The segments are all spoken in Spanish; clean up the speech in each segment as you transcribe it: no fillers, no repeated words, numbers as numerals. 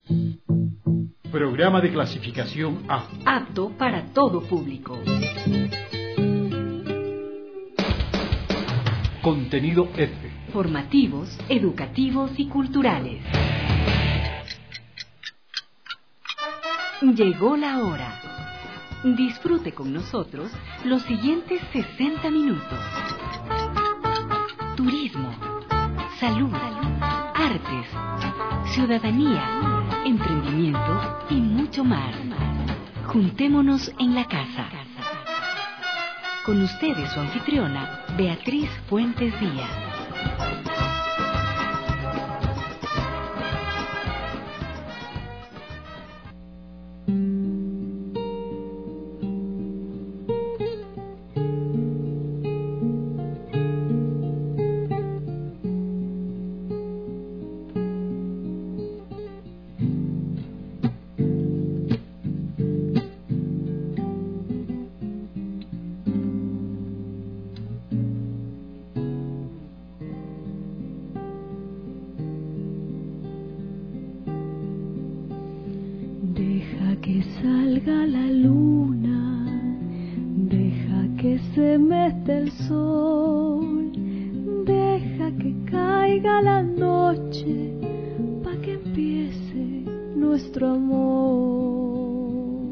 Programa de clasificación A. Apto para todo público. Contenido F. Formativos, educativos y culturales. Llegó la hora. Disfrute con nosotros los siguientes 60 minutos. Turismo, salud, artes, ciudadanía, emprendimiento y mucho más. Juntémonos en la casa. Con ustedes su anfitriona, Beatriz Fuentes Díaz. Que salga la luna, deja que se meta el sol, deja que caiga la noche, pa' que empiece nuestro amor.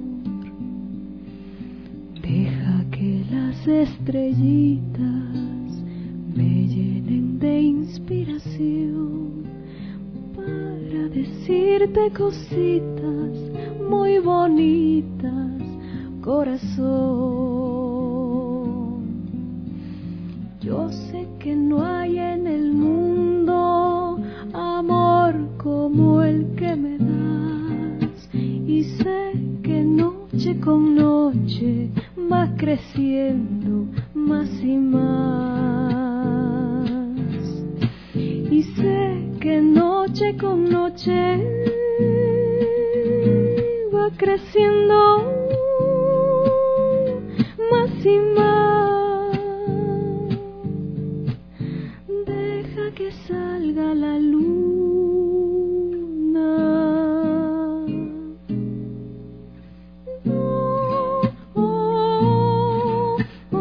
Deja que las estrellitas me llenen de inspiración para decirte cositas muy bonitas, corazón. Yo sé que no hay en el mundo amor como el que me das, y sé que noche con noche va creciendo más y más, y sé que noche con noche creciendo más y más. Deja que salga la luna. Oh, oh, oh,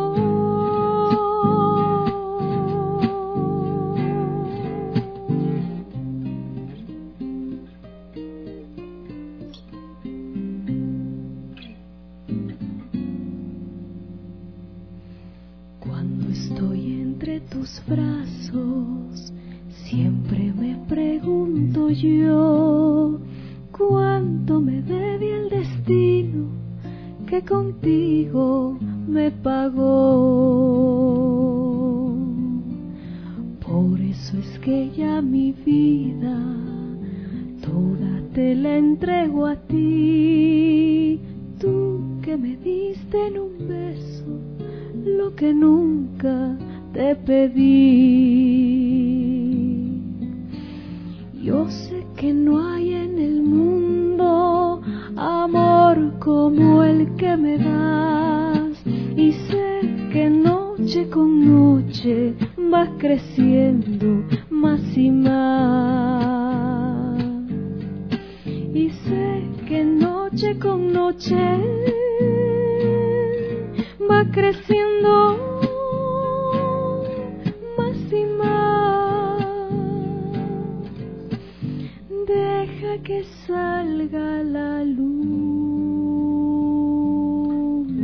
tus brazos, siempre me pregunto yo, ¿cuánto me debe el destino que contigo me pagó? Por eso es que ya mi vida toda te la entrego a ti, tú que me diste en un beso lo que nunca te pedí. Yo sé que no hay en el mundo amor como el que me das, y sé que noche con noche vas creciendo más y más, y sé que noche con noche va creciendo que salga la luna.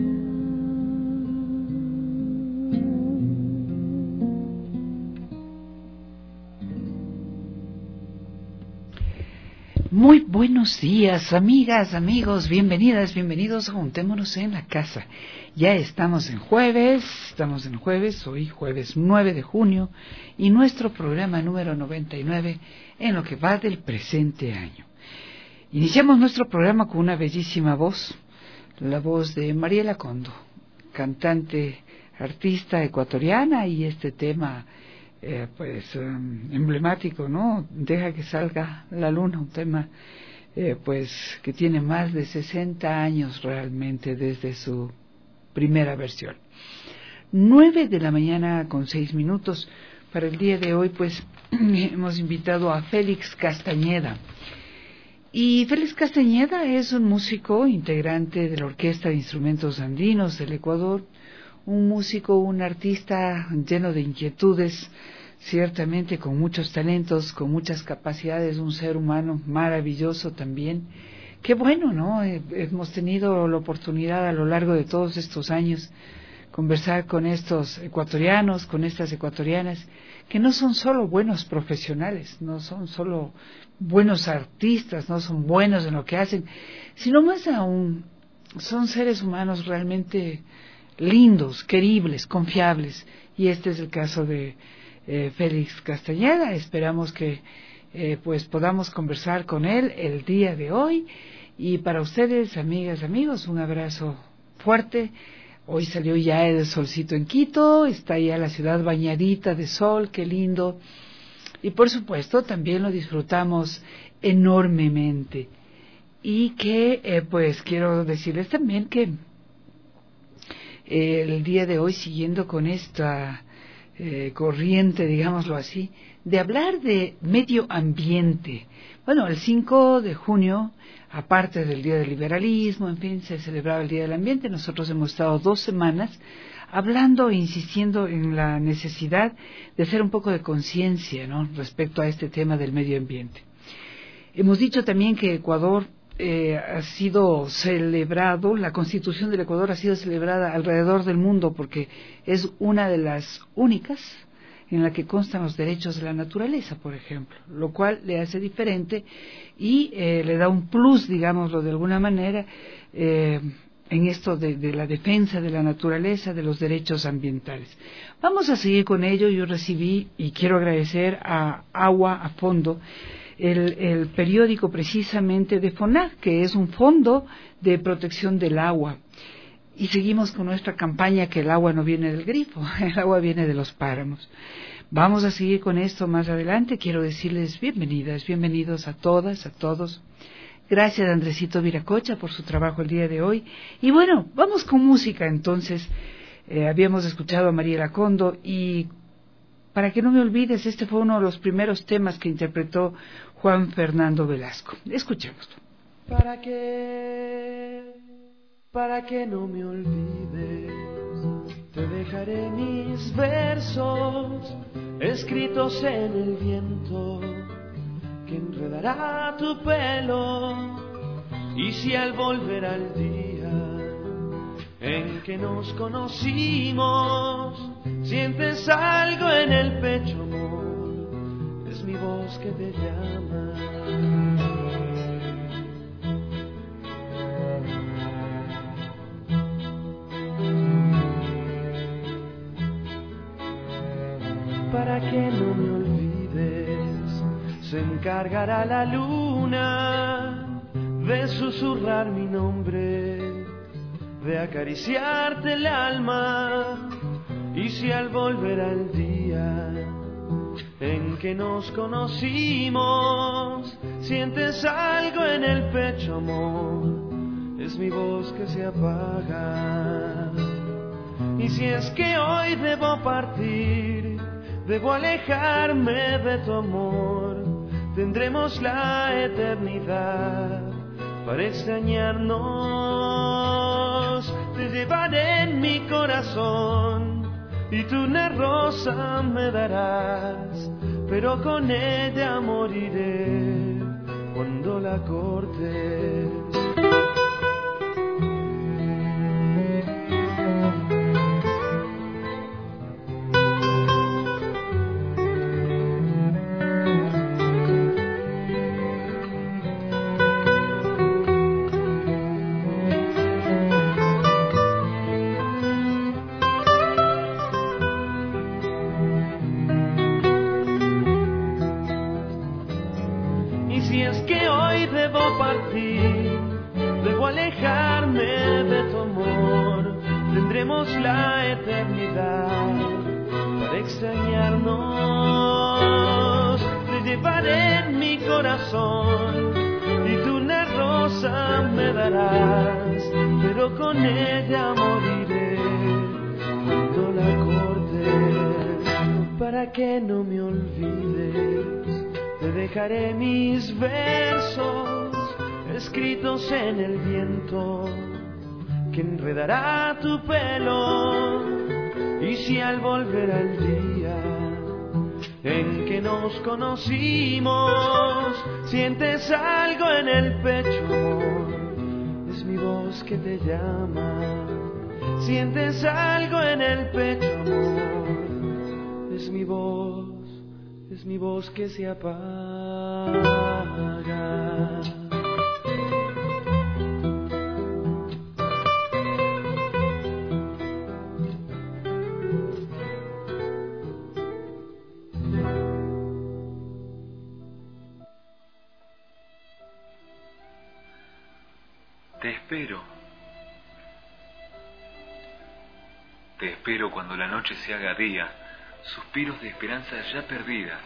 Muy buenos días, amigas, amigos, bienvenidas, bienvenidos a Juntémonos en la Casa. Ya estamos en jueves, hoy jueves 9 de junio, y nuestro programa número 99 en lo que va del presente año. Iniciamos nuestro programa con una bellísima voz, la voz de Mariela Condo, cantante, artista ecuatoriana, y este tema emblemático, ¿no? Deja que salga la luna, un tema que tiene más de 60 años realmente desde su primera versión. 9 de la mañana con 6 minutos. Para el día de hoy hemos invitado a Félix Castañeda. Y Félix Castañeda es un músico integrante de la Orquesta de Instrumentos Andinos del Ecuador, un músico, un artista lleno de inquietudes, ciertamente con muchos talentos, con muchas capacidades, un ser humano maravilloso también. Qué bueno, ¿no? Hemos tenido la oportunidad a lo largo de todos estos años conversar con estos ecuatorianos, con estas ecuatorianas, que no son solo buenos profesionales, no son solo buenos artistas, no son buenos en lo que hacen, sino más aún son seres humanos realmente lindos, queribles, confiables, y este es el caso de Félix Castañeda. Esperamos que pues podamos conversar con él el día de hoy, y para ustedes, amigas, amigos, un abrazo fuerte. Hoy salió ya el solcito en Quito, está ya la ciudad bañadita de sol, qué lindo. Y por supuesto también lo disfrutamos enormemente. Y que pues quiero decirles también que el día de hoy, siguiendo con esta corriente, digámoslo así, de hablar de medio ambiente. Bueno, el 5 de junio, aparte del Día del Liberalismo, en fin, se celebraba el Día del Ambiente. Nosotros hemos estado 2 semanas hablando e insistiendo en la necesidad de hacer un poco de conciencia, ¿no?, respecto a este tema del medio ambiente. Hemos dicho también que Ecuador ha sido celebrado, la Constitución del Ecuador ha sido celebrada alrededor del mundo porque es una de las únicas en la que constan los derechos de la naturaleza, por ejemplo, lo cual le hace diferente y le da un plus, digámoslo de alguna manera, en esto de la defensa de la naturaleza, de los derechos ambientales. Vamos a seguir con ello. Yo recibí, y quiero agradecer a Agua a Fondo, el periódico precisamente de FONAC, que es un fondo de protección del agua. Y seguimos con nuestra campaña que el agua no viene del grifo, el agua viene de los páramos. Vamos a seguir con esto más adelante. Quiero decirles bienvenidas, bienvenidos a todas, a todos. Gracias a Andresito Viracocha por su trabajo el día de hoy. Y bueno, vamos con música entonces. Habíamos escuchado a Mariela Condo y para que no me olvides, este fue uno de los primeros temas que interpretó Juan Fernando Velasco. Escuchémoslo. ¿Para que no me olvides? Te dejaré mis versos escritos en el viento que enredará tu pelo. Y si al volver al día en que nos conocimos sientes algo en el pecho, amor, es mi voz que te llama. Para que no me olvides, se encargará la luna de susurrar mi nombre, de acariciarte el alma. Y si al volver al día en que nos conocimos sientes algo en el pecho, amor, es mi voz que se apaga. Y si es que hoy debo partir, debo alejarme de tu amor, tendremos la eternidad para extrañarnos. Te llevaré en mi corazón y tú una rosa me darás, pero con ella moriré cuando la cortes. Debo alejarme de tu amor, tendremos la eternidad para extrañarnos. Te llevaré en mi corazón y tú una rosa me darás, pero con ella moriré cuando la cortes. Para que no me olvides, te dejaré mis versos escritos en el viento que enredará tu pelo. Y si al volver al día en que nos conocimos sientes algo en el pecho, amor, es mi voz que te llama. Sientes algo en el pecho, amor, es mi voz que se apaga. Te espero cuando la noche se haga día, suspiros de esperanzas ya perdidas.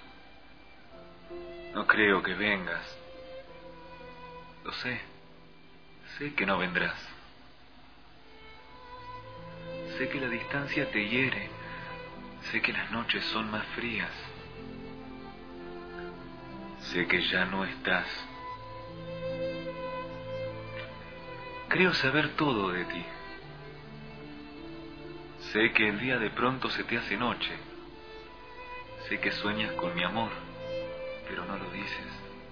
No creo que vengas. Lo sé que no vendrás. Sé que la distancia te hiere, sé que las noches son más frías. Sé que ya no estás. Creo saber todo de ti. Sé que el día de pronto se te hace noche. Sé que sueñas con mi amor, pero no lo dices.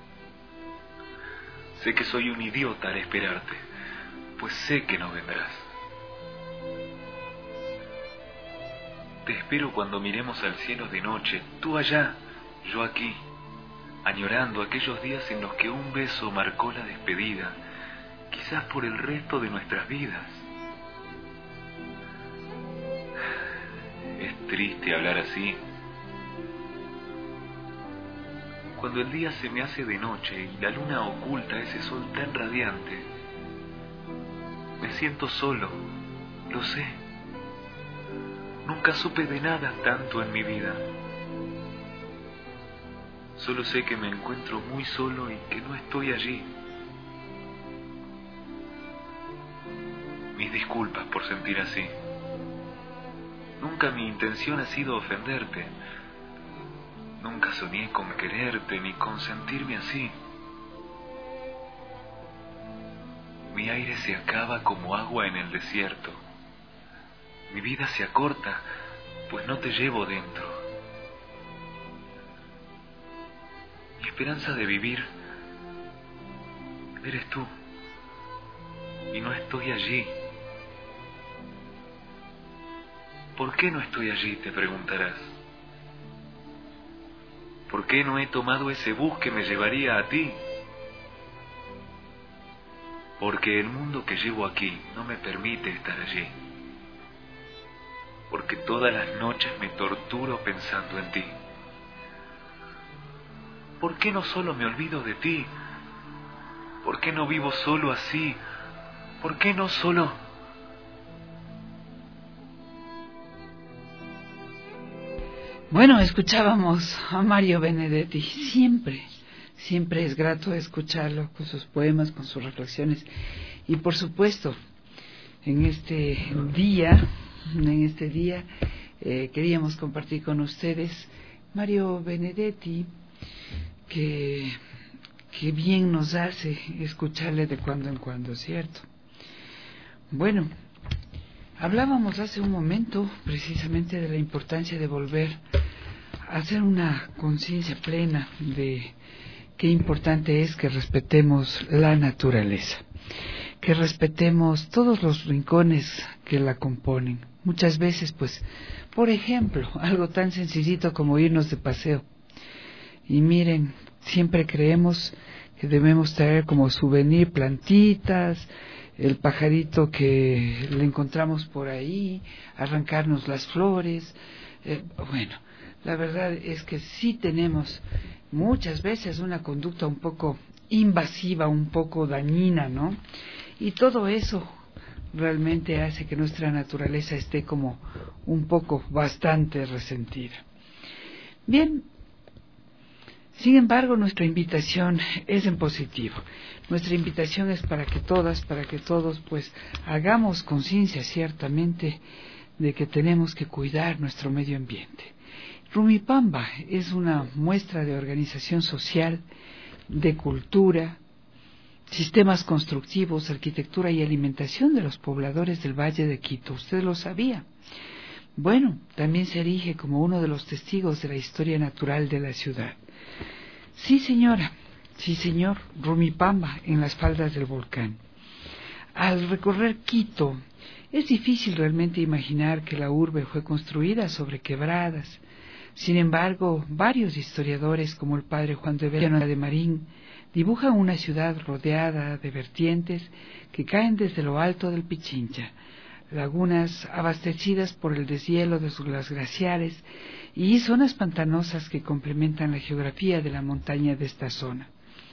Sé que soy un idiota al esperarte, pues sé que no vendrás. Te espero cuando miremos al cielo de noche, tú allá, yo aquí, añorando aquellos días en los que un beso marcó la despedida, quizás por el resto de nuestras vidas. Es triste hablar así. Cuando el día se me hace de noche y la luna oculta ese sol tan radiante, me siento solo, lo sé. Nunca supe de nada tanto en mi vida. Solo sé que me encuentro muy solo y que no estoy allí. Mis disculpas por sentir así. Nunca mi intención ha sido ofenderte. Nunca soñé con quererte ni con sentirme así. Mi aire se acaba como agua en el desierto. Mi vida se acorta, pues no te llevo dentro. Mi esperanza de vivir eres tú. Y no estoy allí. ¿Por qué no estoy allí?, te preguntarás. ¿Por qué no he tomado ese bus que me llevaría a ti? Porque el mundo que llevo aquí no me permite estar allí. Porque todas las noches me torturo pensando en ti. ¿Por qué no solo me olvido de ti? ¿Por qué no vivo solo así? ¿Por qué no solo...? Bueno, escuchábamos a Mario Benedetti. Siempre es grato escucharlo con sus poemas, con sus reflexiones. Y por supuesto, en este día queríamos compartir con ustedes Mario Benedetti, que bien nos hace escucharle de cuando en cuando, ¿cierto? Bueno, hablábamos hace un momento precisamente de la importancia de volver a hacer una conciencia plena de qué importante es que respetemos la naturaleza, que respetemos todos los rincones que la componen. Muchas veces, pues, por ejemplo, algo tan sencillito como irnos de paseo. Y miren, siempre creemos que debemos traer como souvenir plantitas, el pajarito que le encontramos por ahí, arrancarnos las flores. Bueno, la verdad es que sí tenemos muchas veces una conducta un poco invasiva, un poco dañina, ¿no? Y todo eso realmente hace que nuestra naturaleza esté como un poco bastante resentida. Bien, sin embargo, nuestra invitación es en positivo. Nuestra invitación es para que todas, para que todos, pues, hagamos conciencia ciertamente de que tenemos que cuidar nuestro medio ambiente. Rumipamba es una muestra de organización social, de cultura, sistemas constructivos, arquitectura y alimentación de los pobladores del Valle de Quito. ¿Usted lo sabía? Bueno, también se erige como uno de los testigos de la historia natural de la ciudad. Sí, señora, sí, señor, Rumipamba, en las faldas del volcán. Al recorrer Quito, es difícil realmente imaginar que la urbe fue construida sobre quebradas. Sin embargo, varios historiadores, como el padre Juan de Vélez de Marín, dibujan una ciudad rodeada de vertientes que caen desde lo alto del Pichincha, lagunas abastecidas por el deshielo de las glaciares y zonas pantanosas que complementan la geografía de la montaña de esta zona.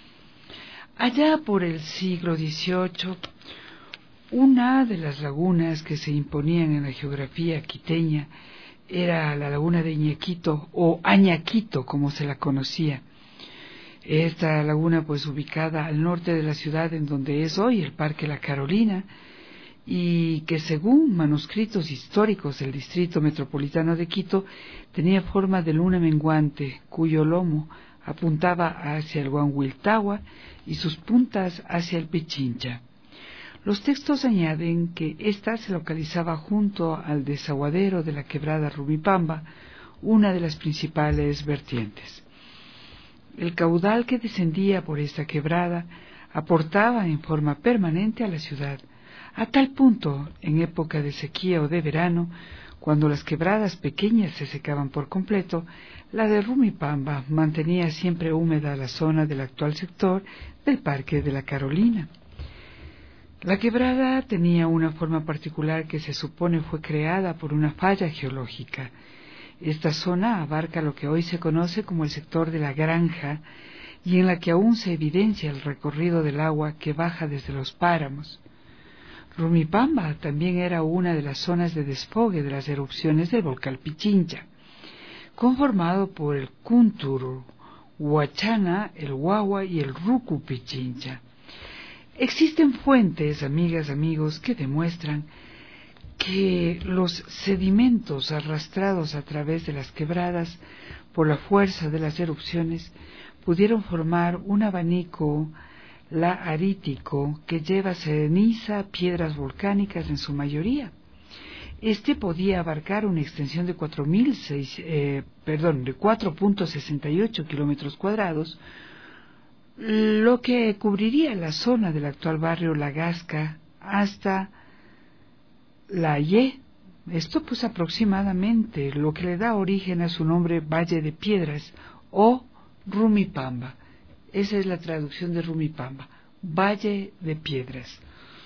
Allá por el siglo XVIII, una de las lagunas que se imponían en la geografía quiteña era la laguna de Iñequito o Añaquito, como se la conocía. Esta laguna, pues ubicada al norte de la ciudad, en donde es hoy el Parque La Carolina, y que según manuscritos históricos del Distrito Metropolitano de Quito tenía forma de luna menguante, cuyo lomo apuntaba hacia el Huanhuiltagua y sus puntas hacia el Pichincha. Los textos añaden que ésta se localizaba junto al desaguadero de la quebrada Rumipamba, una de las principales vertientes. El caudal que descendía por esta quebrada aportaba en forma permanente a la ciudad, a tal punto, en época de sequía o de verano, cuando las quebradas pequeñas se secaban por completo, la de Rumipamba mantenía siempre húmeda la zona del actual sector del Parque de la Carolina. La quebrada tenía una forma particular que se supone fue creada por una falla geológica. Esta zona abarca lo que hoy se conoce como el sector de la Granja y en la que aún se evidencia el recorrido del agua que baja desde los páramos. Rumipamba también era una de las zonas de desfogue de las erupciones del volcán Pichincha, conformado por el Kunturu, Huachana, el Huahua y el Rucu Pichincha. Existen fuentes, amigas, amigos, que demuestran que los sedimentos arrastrados a través de las quebradas por la fuerza de las erupciones pudieron formar un abanico laarítico que lleva ceniza, piedras volcánicas en su mayoría. Este podía abarcar una extensión de 4.68 kilómetros cuadrados, lo que cubriría la zona del actual barrio La Gasca hasta La Ye. Esto pues aproximadamente, lo que le da origen a su nombre Valle de Piedras o Rumipamba. Esa es la traducción de Rumipamba, Valle de Piedras.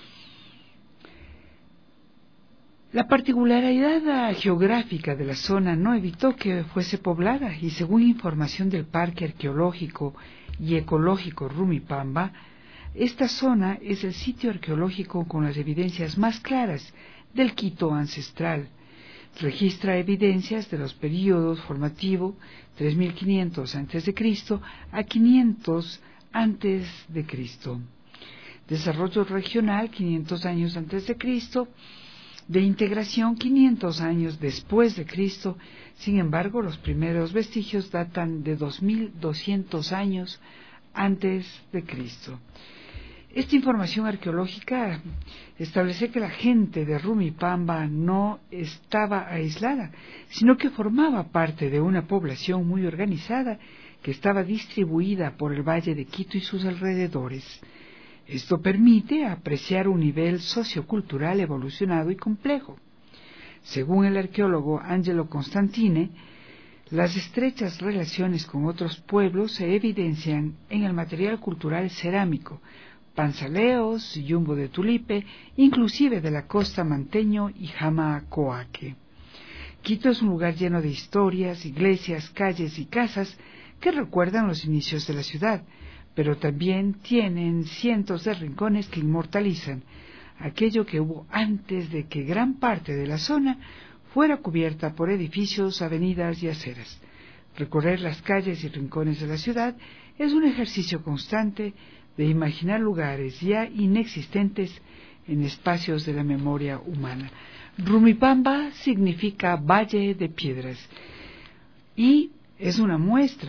La particularidad geográfica de la zona no evitó que fuese poblada y según información del Parque Arqueológico y Ecológico Rumipamba, esta zona es el sitio arqueológico con las evidencias más claras del Quito ancestral. Registra evidencias de los períodos formativo 3500 a.C. a 500 a.C., desarrollo regional 500 años antes de Cristo, de integración 500 años después de Cristo. Sin embargo, los primeros vestigios datan de 2200 años antes de Cristo. Esta información arqueológica establece que la gente de Rumipamba no estaba aislada, sino que formaba parte de una población muy organizada que estaba distribuida por el Valle de Quito y sus alrededores. Esto permite apreciar un nivel sociocultural evolucionado y complejo. Según el arqueólogo Angelo Constantine, las estrechas relaciones con otros pueblos se evidencian en el material cultural cerámico, panzaleos, yumbo de tulipe, inclusive de la costa Manteño y Jamacoaque. Quito es un lugar lleno de historias, iglesias, calles y casas que recuerdan los inicios de la ciudad, pero también tienen cientos de rincones que inmortalizan aquello que hubo antes de que gran parte de la zona fuera cubierta por edificios, avenidas y aceras. Recorrer las calles y rincones de la ciudad es un ejercicio constante de imaginar lugares ya inexistentes en espacios de la memoria humana. Rumipamba significa Valle de Piedras y es una muestra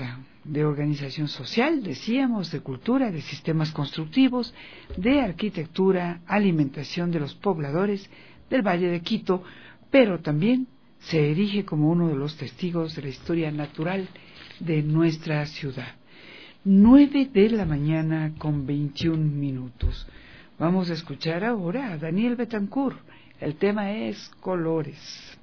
de organización social, decíamos, de cultura, de sistemas constructivos, de arquitectura, alimentación de los pobladores del Valle de Quito, pero también se erige como uno de los testigos de la historia natural de nuestra ciudad. 9:21 a.m. Vamos a escuchar ahora a Daniel Betancourt. El tema es colores.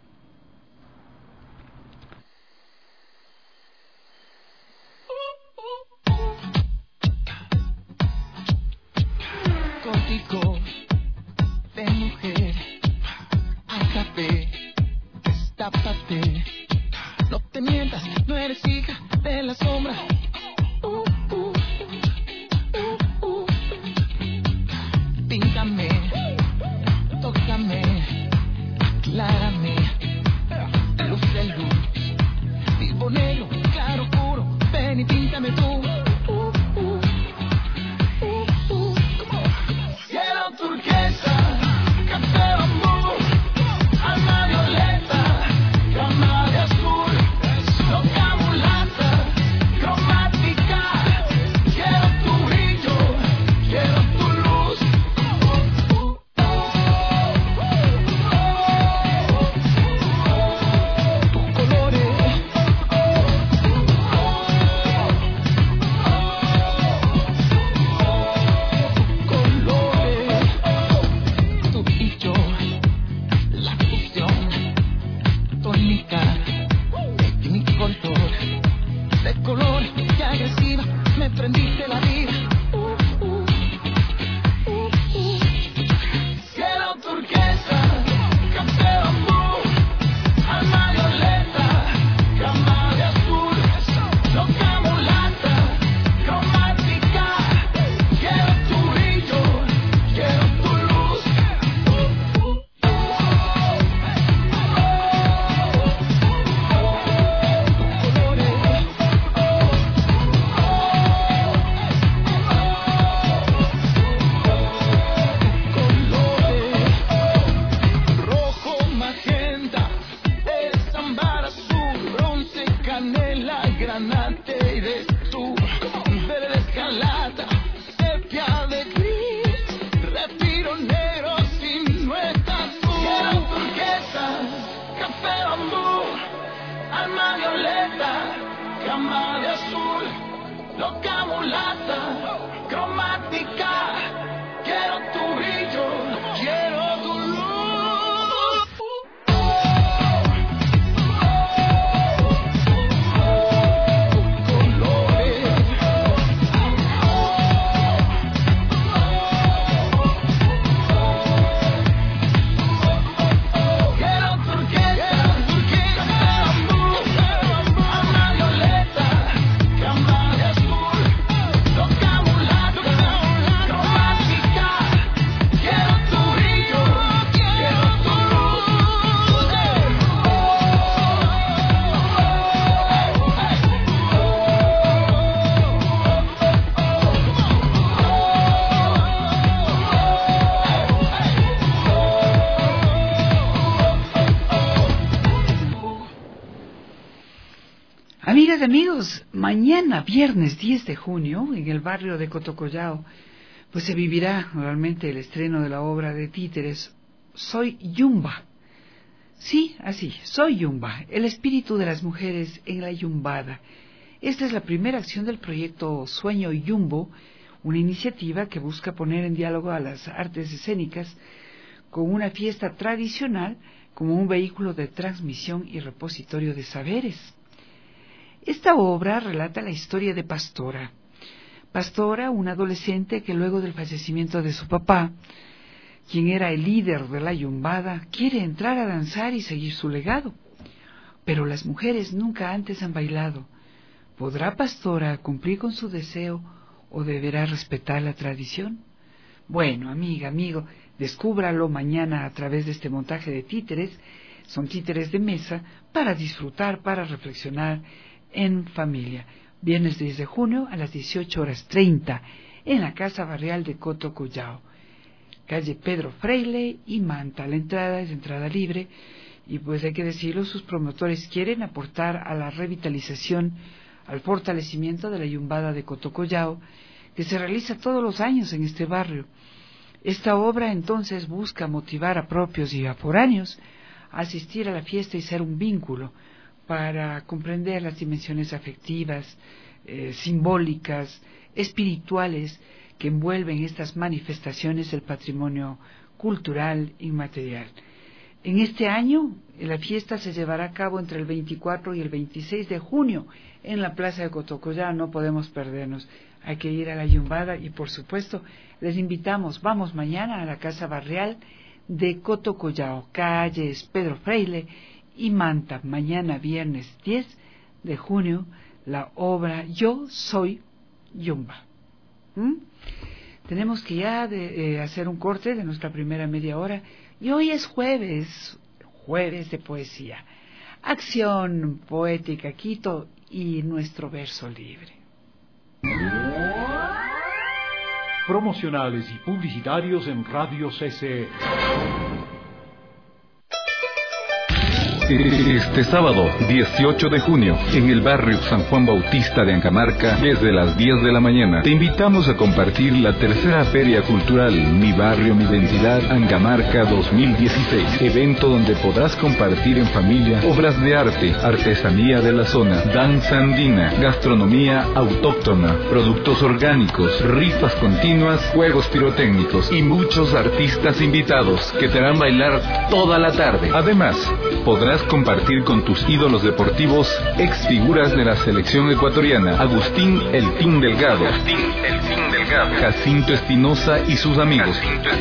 Contigo, de mujer, ágate, destápate, no te mientas, no eres hija de la sombra. Píntame, tócame, aclárame, luz de luz, vivo negro, claro, puro, ven y píntame tú. Cielo turquesa, café bambú, alma violeta, cama de azul, loca mulata, cromática, quiero tu brillo, quiero tu luz. Tú y yo, la fusión tónica de mi color, de color y agresiva, me prendiste la vida. Cielo turquesa, café bambú, alma violeta, cama de azul, loca mulata, cromática, quiero tu brillo, quiero tu luz. Rojo, magenta, es ámbar azul, bronce, canela, granate y de tu verde escarlata, sepia de gris, retiro negro sin no estás tú. Cielo turquesa, café bambú, alma violeta, cama de azul, loca mulata, cromática, quiero tu brillo, quiero tu luz. Colores. Quiero turquesa, café bambú, alma violeta, cama de azul, loca mulata, cromática, quiero tu brillo, quiero tu luz. Amigas y amigos, mañana, viernes 10 de junio, en el barrio de Cotocollao, pues se vivirá realmente el estreno de la obra de títeres Soy Yumba. Sí, así, Soy Yumba, el espíritu de las mujeres en la yumbada. Esta es la primera acción del proyecto Sueño Yumbo, una iniciativa que busca poner en diálogo a las artes escénicas con una fiesta tradicional como un vehículo de transmisión y repositorio de saberes. Esta obra relata la historia de Pastora. Pastora, una adolescente que luego del fallecimiento de su papá, quien era el líder de la yumbada, quiere entrar a danzar y seguir su legado. Pero las mujeres nunca antes han bailado. ¿Podrá Pastora cumplir con su deseo o deberá respetar la tradición? Bueno, amiga, amigo, descúbralo mañana a través de este montaje de títeres. Son títeres de mesa para disfrutar, para reflexionar en familia. Viernes 10 de junio a las 18:30 en la Casa Barrial de Cotocollao, calle Pedro Freile y Manta. La entrada es entrada libre y pues hay que decirlo, sus promotores quieren aportar a la revitalización al fortalecimiento de la Yumbada de Cotocollao, que se realiza todos los años en este barrio. Esta obra entonces busca motivar a propios y a foráneos a asistir a la fiesta y ser un vínculo para comprender las dimensiones afectivas, simbólicas, espirituales que envuelven estas manifestaciones del patrimonio cultural inmaterial. En este año, la fiesta se llevará a cabo entre el 24 y el 26 de junio en la Plaza de Cotocollao. No podemos perdernos, hay que ir a la Yumbada y, por supuesto, les invitamos, vamos mañana a la Casa Barrial de Cotocollao, calles Pedro Freile y Manta, mañana viernes 10 de junio, la obra Yo Soy Yumba. Tenemos que ya hacer un corte de nuestra primera media hora y hoy es jueves de poesía, acción poética Quito y nuestro verso libre. Promocionales y publicitarios en Radio CCE. Este sábado, 18 de junio, en el barrio San Juan Bautista de Ancamarca, desde las 10 de la mañana, te invitamos a compartir la tercera Feria Cultural Mi Barrio, Mi Identidad, Ancamarca 2016. Evento donde podrás compartir en familia obras de arte, artesanía de la zona, danza andina, gastronomía autóctona, productos orgánicos, rifas continuas, juegos pirotécnicos y muchos artistas invitados que te harán bailar toda la tarde. Además, podrás compartir con tus ídolos deportivos, ex figuras de la selección ecuatoriana, Agustín El Tin Delgado, Jacinto Espinosa y sus amigos,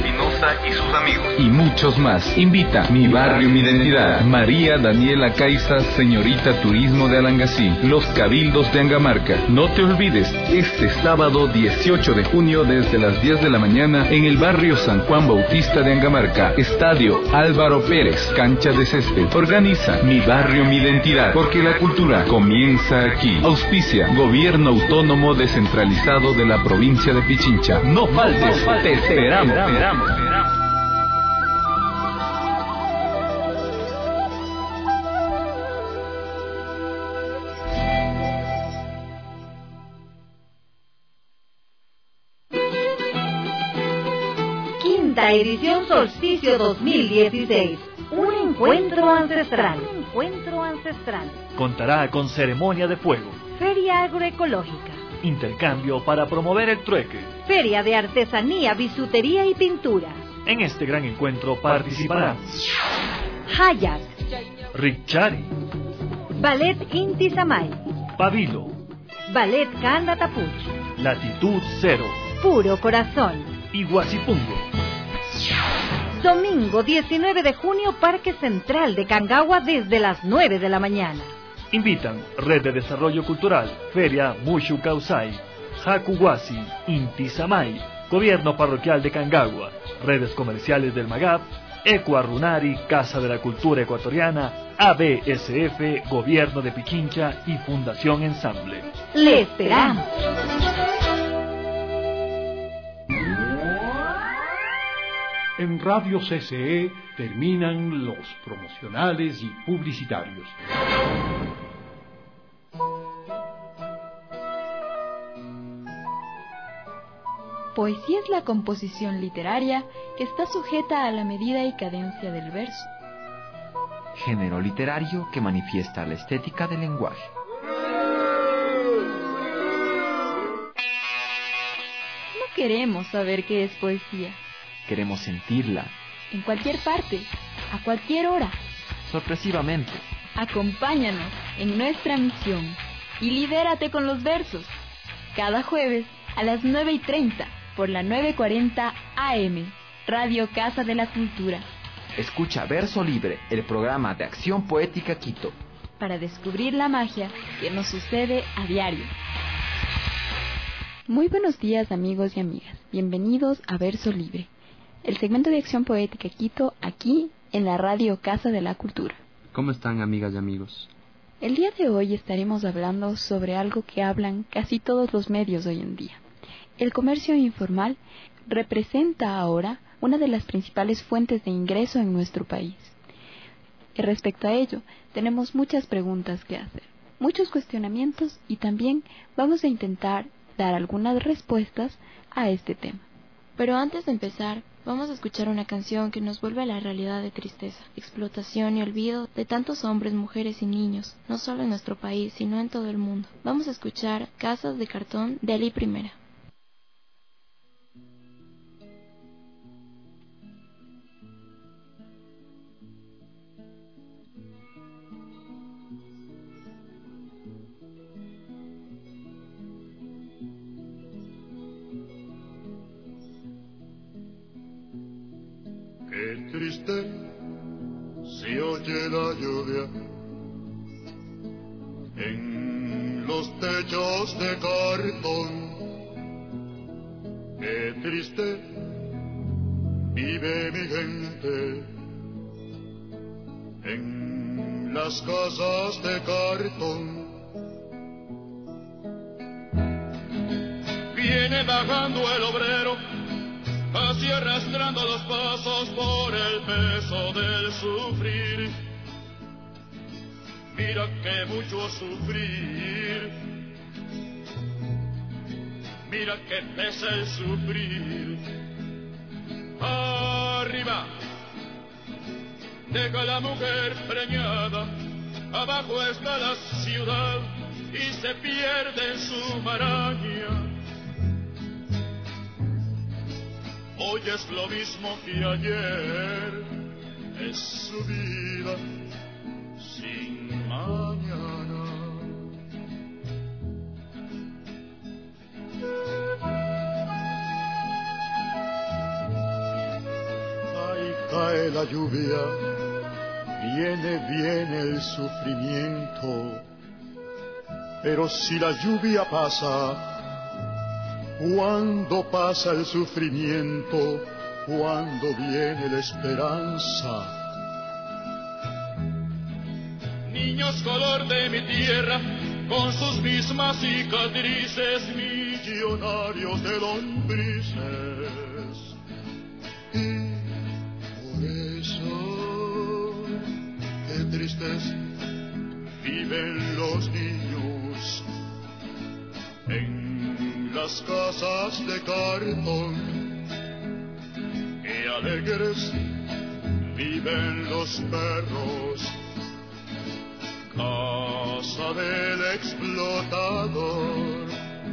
y muchos más. Invita Mi Barrio, Mi Identidad, María Daniela Caiza, señorita Turismo de Alangasí, los Cabildos de Ancamarca. No te olvides, este sábado 18 de junio desde las 10 de la mañana en el barrio San Juan Bautista de Ancamarca, Estadio Álvaro Pérez, cancha de césped. Organiza Mi Barrio, Mi Identidad, porque la cultura comienza aquí. Auspicia Gobierno Autónomo Descentralizado de la provincia de Pichincha. No faltes, te esperamos. Quinta edición Solsticio 2016. Un encuentro ancestral. Contará con ceremonia de fuego, Feria agroecológica, intercambio para promover el trueque. feria de artesanía, bisutería y pintura, En este gran encuentro participarán Hayak, Richari, Ballet Inti Samay, Pabilo, Ballet Kanda Tapuch, Latitud Cero Puro Corazón. y Guasipungo. Domingo 19 de junio, Parque Central de Cangagua desde las 9 de la mañana. Invitan Red de Desarrollo Cultural, Feria Mushu Kausai, Hakuwasi, Inti Samay, Gobierno Parroquial de Cangagua, Redes Comerciales del Magap, Ecua Runari, Casa de la Cultura Ecuatoriana, ABSF, Gobierno de Pichincha y Fundación Ensamble. ¡Le esperamos! En Radio CCE terminan los promocionales y publicitarios. Poesía es la composición literaria que está sujeta a la medida y cadencia del verso. Género literario que manifiesta la estética del lenguaje. No queremos saber qué es poesía. Queremos sentirla, En cualquier parte, a cualquier hora. sorpresivamente. Acompáñanos en nuestra misión y libérate con los versos. Cada jueves a las 9:30 por la 940 AM, Radio Casa de la Cultura, Escucha Verso Libre, el programa de acción poética Quito. para descubrir la magia que nos sucede a diario. Muy buenos días, amigos y amigas. Bienvenidos a Verso Libre, el segmento de acción poética Quito, aquí en la Radio Casa de la Cultura. ¿Cómo están, amigas y amigos? El día de hoy estaremos hablando sobre algo que hablan casi todos los medios hoy en día. El comercio informal representa ahora una de las principales fuentes de ingreso en nuestro país. Y respecto a ello, tenemos muchas preguntas que hacer. muchos cuestionamientos y también vamos a intentar dar algunas respuestas a este tema. Pero antes de empezar, vamos a escuchar una canción que nos vuelve a la realidad de tristeza, explotación y olvido de tantos hombres, mujeres y niños, no solo en nuestro país, sino en todo el mundo. Vamos a escuchar Casas de Cartón de Ali Primera. Qué triste se oye la lluvia en los techos de cartón. Qué triste vive mi gente en las casas de cartón. Viene bajando el obrero, así arrastrando los pasos por el peso del sufrir. Mira que mucho sufrir, mira que pesa el sufrir. Arriba deja la mujer preñada, abajo está la ciudad y se pierde en su maraña. Hoy es lo mismo que ayer, es su vida sin mañana. Ahí cae la lluvia, viene el sufrimiento, pero si la lluvia pasa, ¿cuándo pasa el sufrimiento? ¿Cuándo viene la esperanza? Niños color de mi tierra, con sus mismas cicatrices, millonarios de lombrices. Y por eso, qué tristes viven los niños en las casas de cartón, qué alegres viven los perros, casa del explotador.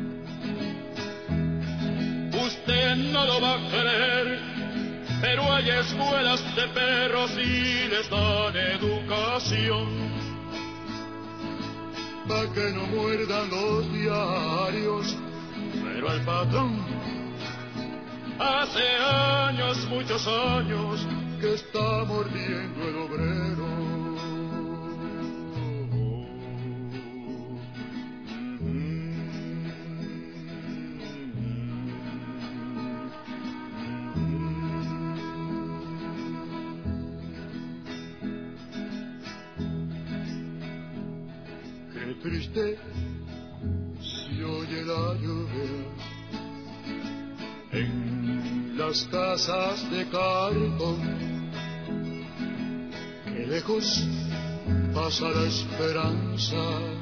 Usted no lo va a creer, pero hay escuelas de perros y les dan educación. Pa' que no muerdan los diarios, pero al patrón hace años, muchos años, que está mordiendo el obrero. Qué triste se oye la lluvia en las casas de cartón. Qué lejos pasa la esperanza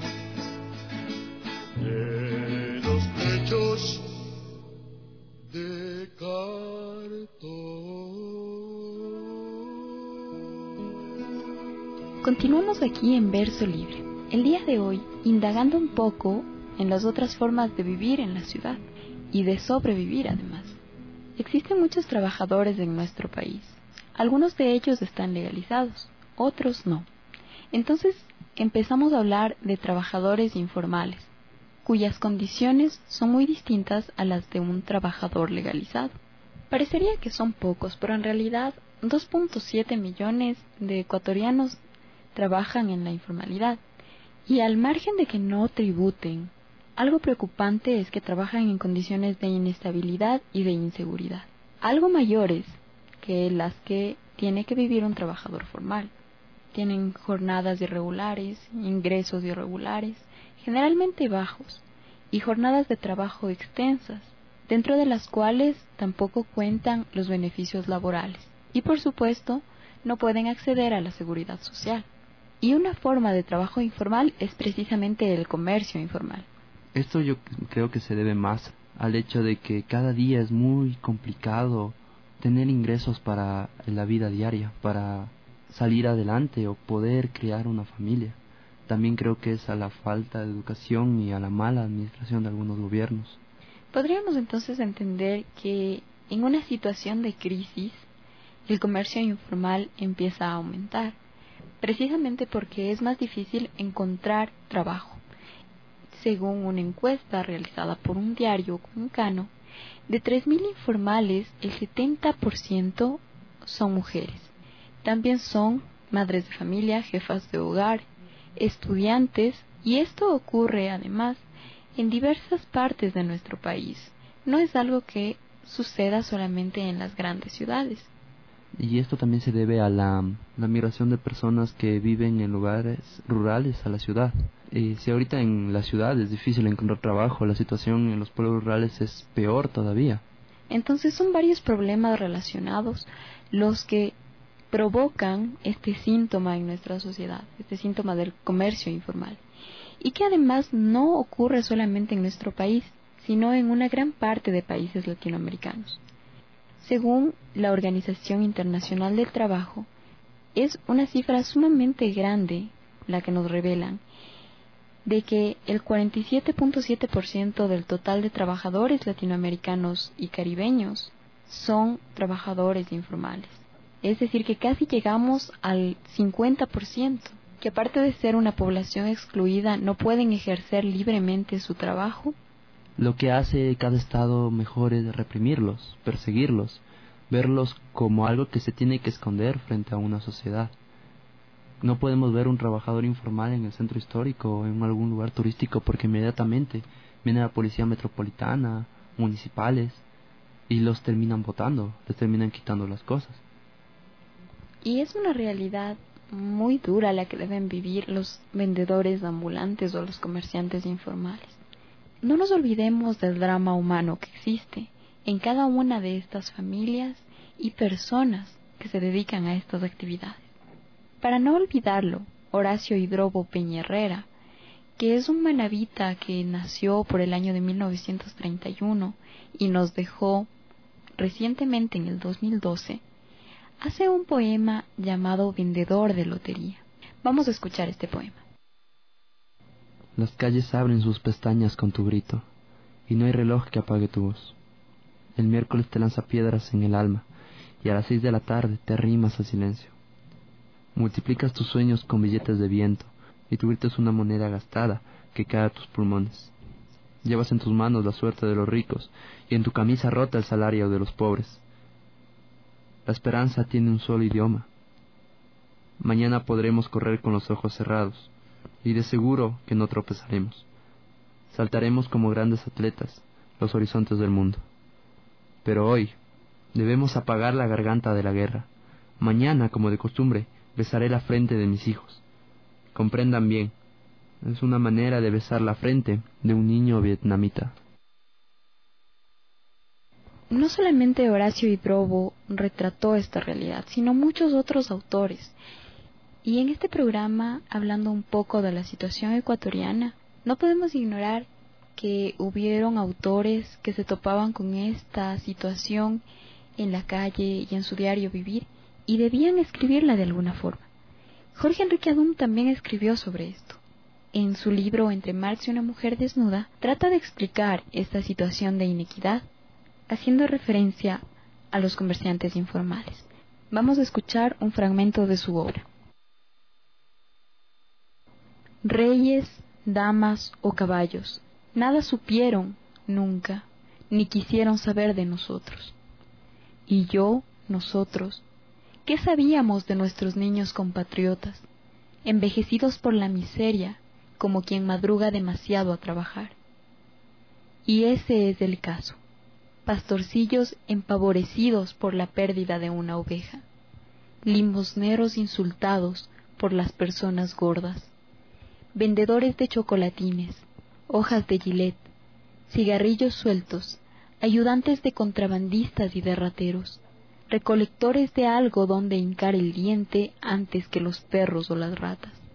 de los techos de cartón. Continuamos aquí en Verso Libre. El día de hoy, indagando un poco en las otras formas de vivir en la ciudad y de sobrevivir además. Existen muchos trabajadores en nuestro país. Algunos de ellos están legalizados, otros no. Entonces empezamos a hablar de trabajadores informales, cuyas condiciones son muy distintas a las de un trabajador legalizado. Parecería que son pocos, pero en realidad 2.7 millones de ecuatorianos trabajan en la informalidad. Y al margen de que no tributen, algo preocupante es que trabajan en condiciones de inestabilidad y de inseguridad, algo mayores que las que tiene que vivir un trabajador formal. Tienen jornadas irregulares, ingresos irregulares, generalmente bajos, y jornadas de trabajo extensas, dentro de las cuales tampoco cuentan los beneficios laborales, y por supuesto no pueden acceder a la seguridad social. Y una forma de trabajo informal es precisamente el comercio informal. Esto yo creo que se debe más al hecho de que cada día es muy complicado tener ingresos para la vida diaria, para salir adelante o poder crear una familia. También creo que es a la falta de educación y a la mala administración de algunos gobiernos. Podríamos entonces entender que en una situación de crisis, el comercio informal empieza a aumentar, precisamente porque es más difícil encontrar trabajo. Según una encuesta realizada por un diario cuencano, de 3.000 informales, el 70% son mujeres. También son madres de familia, jefas de hogar, estudiantes, y esto ocurre además en diversas partes de nuestro país. No es algo que suceda solamente en las grandes ciudades. Y esto también se debe a la migración de personas que viven en lugares rurales a la ciudad. Si ahorita en la ciudad es difícil encontrar trabajo, la situación en los pueblos rurales es peor todavía. Entonces son varios problemas relacionados los que provocan este síntoma en nuestra sociedad, este síntoma del comercio informal, y que además no ocurre solamente en nuestro país, sino en una gran parte de países latinoamericanos. Según la Organización Internacional del Trabajo, es una cifra sumamente grande la que nos revelan, de que el 47.7% del total de trabajadores latinoamericanos y caribeños son trabajadores informales. Es decir, que casi llegamos al 50%, que aparte de ser una población excluida, no pueden ejercer libremente su trabajo. Lo que hace cada estado mejor es reprimirlos, perseguirlos, verlos como algo que se tiene que esconder frente a una sociedad. No podemos ver un trabajador informal en el centro histórico o en algún lugar turístico porque inmediatamente viene la policía metropolitana, municipales, y los terminan botando, les terminan quitando las cosas. Y es una realidad muy dura la que deben vivir los vendedores ambulantes o los comerciantes informales. No nos olvidemos del drama humano que existe en cada una de estas familias y personas que se dedican a estas actividades. Para no olvidarlo, Horacio Hidrobo Peña Herrera, que es un manabita que nació por el año de 1931 y nos dejó recientemente en el 2012, hace un poema llamado Vendedor de Lotería. Vamos a escuchar este poema. Las calles abren sus pestañas con tu grito, y no hay reloj que apague tu voz. El miércoles te lanza piedras en el alma, y a las 6 de la tarde te arrimas al silencio. Multiplicas tus sueños con billetes de viento, y tu grito es una moneda gastada que cae a tus pulmones. Llevas en tus manos la suerte de los ricos, y en tu camisa rota el salario de los pobres. La esperanza tiene un solo idioma. Mañana podremos correr con los ojos cerrados, y de seguro que no tropezaremos. Saltaremos como grandes atletas los horizontes del mundo. Pero hoy debemos apagar la garganta de la guerra. Mañana, como de costumbre, besaré la frente de mis hijos. Comprendan bien, es una manera de besar la frente de un niño vietnamita. No solamente Horacio Hidrobo retrató esta realidad, sino muchos otros autores. Y en este programa, hablando un poco de la situación ecuatoriana, no podemos ignorar que hubieron autores que se topaban con esta situación en la calle y en su diario vivir y debían escribirla de alguna forma. Jorge Enrique Adum también escribió sobre esto. En su libro Entre Marx y una mujer desnuda, trata de explicar esta situación de inequidad, haciendo referencia a los comerciantes informales. Vamos a escuchar un fragmento de su obra. Reyes, damas o caballos, nada supieron nunca, ni quisieron saber de nosotros. Y yo, nosotros, ¿qué sabíamos de nuestros niños compatriotas, envejecidos por la miseria, como quien madruga demasiado a trabajar? Y ese es el caso. Pastorcillos empavorecidos por la pérdida de una oveja, limosneros insultados por las personas gordas, vendedores de chocolatines, hojas de Gillette, cigarrillos sueltos, ayudantes de contrabandistas y de rateros, recolectores de algo donde hincar el diente antes que los perros o las ratas.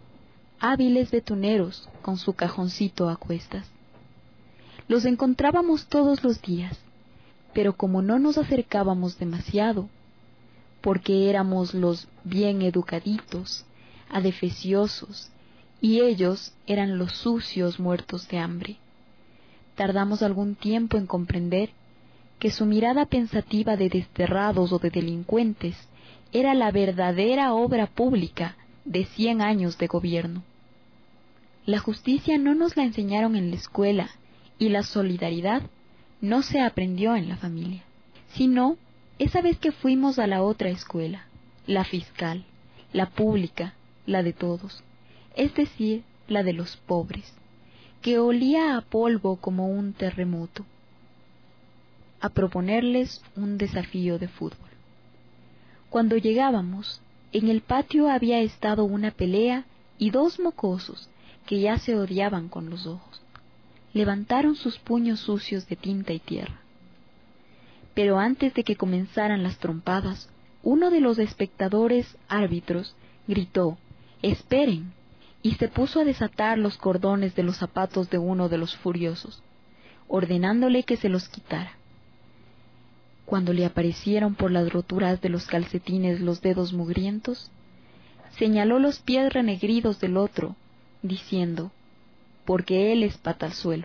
hábiles betuneros con su cajoncito a cuestas. Los encontrábamos todos los días, pero como no nos acercábamos demasiado, porque éramos los bien educaditos, adefesiosos, y ellos eran los sucios muertos de hambre, tardamos algún tiempo en comprender que su mirada pensativa de desterrados o de delincuentes era la verdadera obra pública de 100 años de gobierno. La justicia no nos la enseñaron en la escuela y la solidaridad no se aprendió en la familia, sino esa vez que fuimos a la otra escuela, la fiscal, la pública, la de todos, es decir, la de los pobres, que olía a polvo como un terremoto, a proponerles un desafío de fútbol. Cuando llegábamos, en el patio había estado una pelea y 2 mocosos que ya se odiaban con los ojos. Levantaron sus puños sucios de tinta y tierra. Pero antes de que comenzaran las trompadas, uno de los espectadores árbitros gritó: «¡Esperen!», y se puso a desatar los cordones de los zapatos de uno de los furiosos, ordenándole que se los quitara. Cuando le aparecieron por las roturas de los calcetines los dedos mugrientos, señaló los pies renegridos del otro, diciendo: «Porque él es pata al suelo».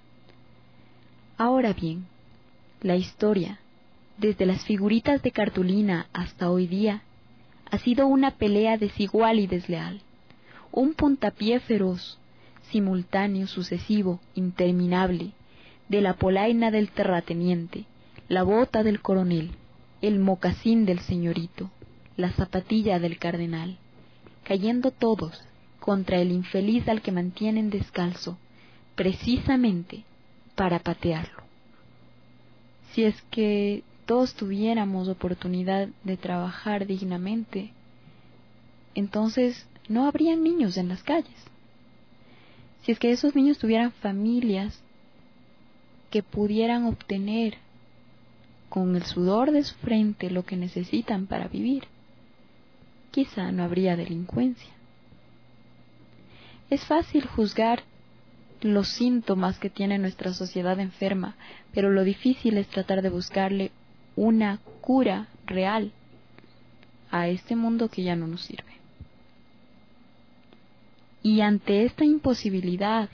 Ahora bien, la historia, desde las figuritas de cartulina hasta hoy día, ha sido una pelea desigual y desleal, un puntapié feroz, simultáneo, sucesivo, interminable, de la polaina del terrateniente, la bota del coronel, el mocasín del señorito, la zapatilla del cardenal, cayendo todos contra el infeliz al que mantienen descalzo, precisamente para patearlo. Si es que todos tuviéramos oportunidad de trabajar dignamente, entonces no habrían niños en las calles. Si es que esos niños tuvieran familias que pudieran obtener con el sudor de su frente lo que necesitan para vivir, quizá no habría delincuencia. Es fácil juzgar los síntomas que tiene nuestra sociedad enferma, pero lo difícil es tratar de buscarle una cura real a este mundo que ya no nos sirve. Y ante esta imposibilidad,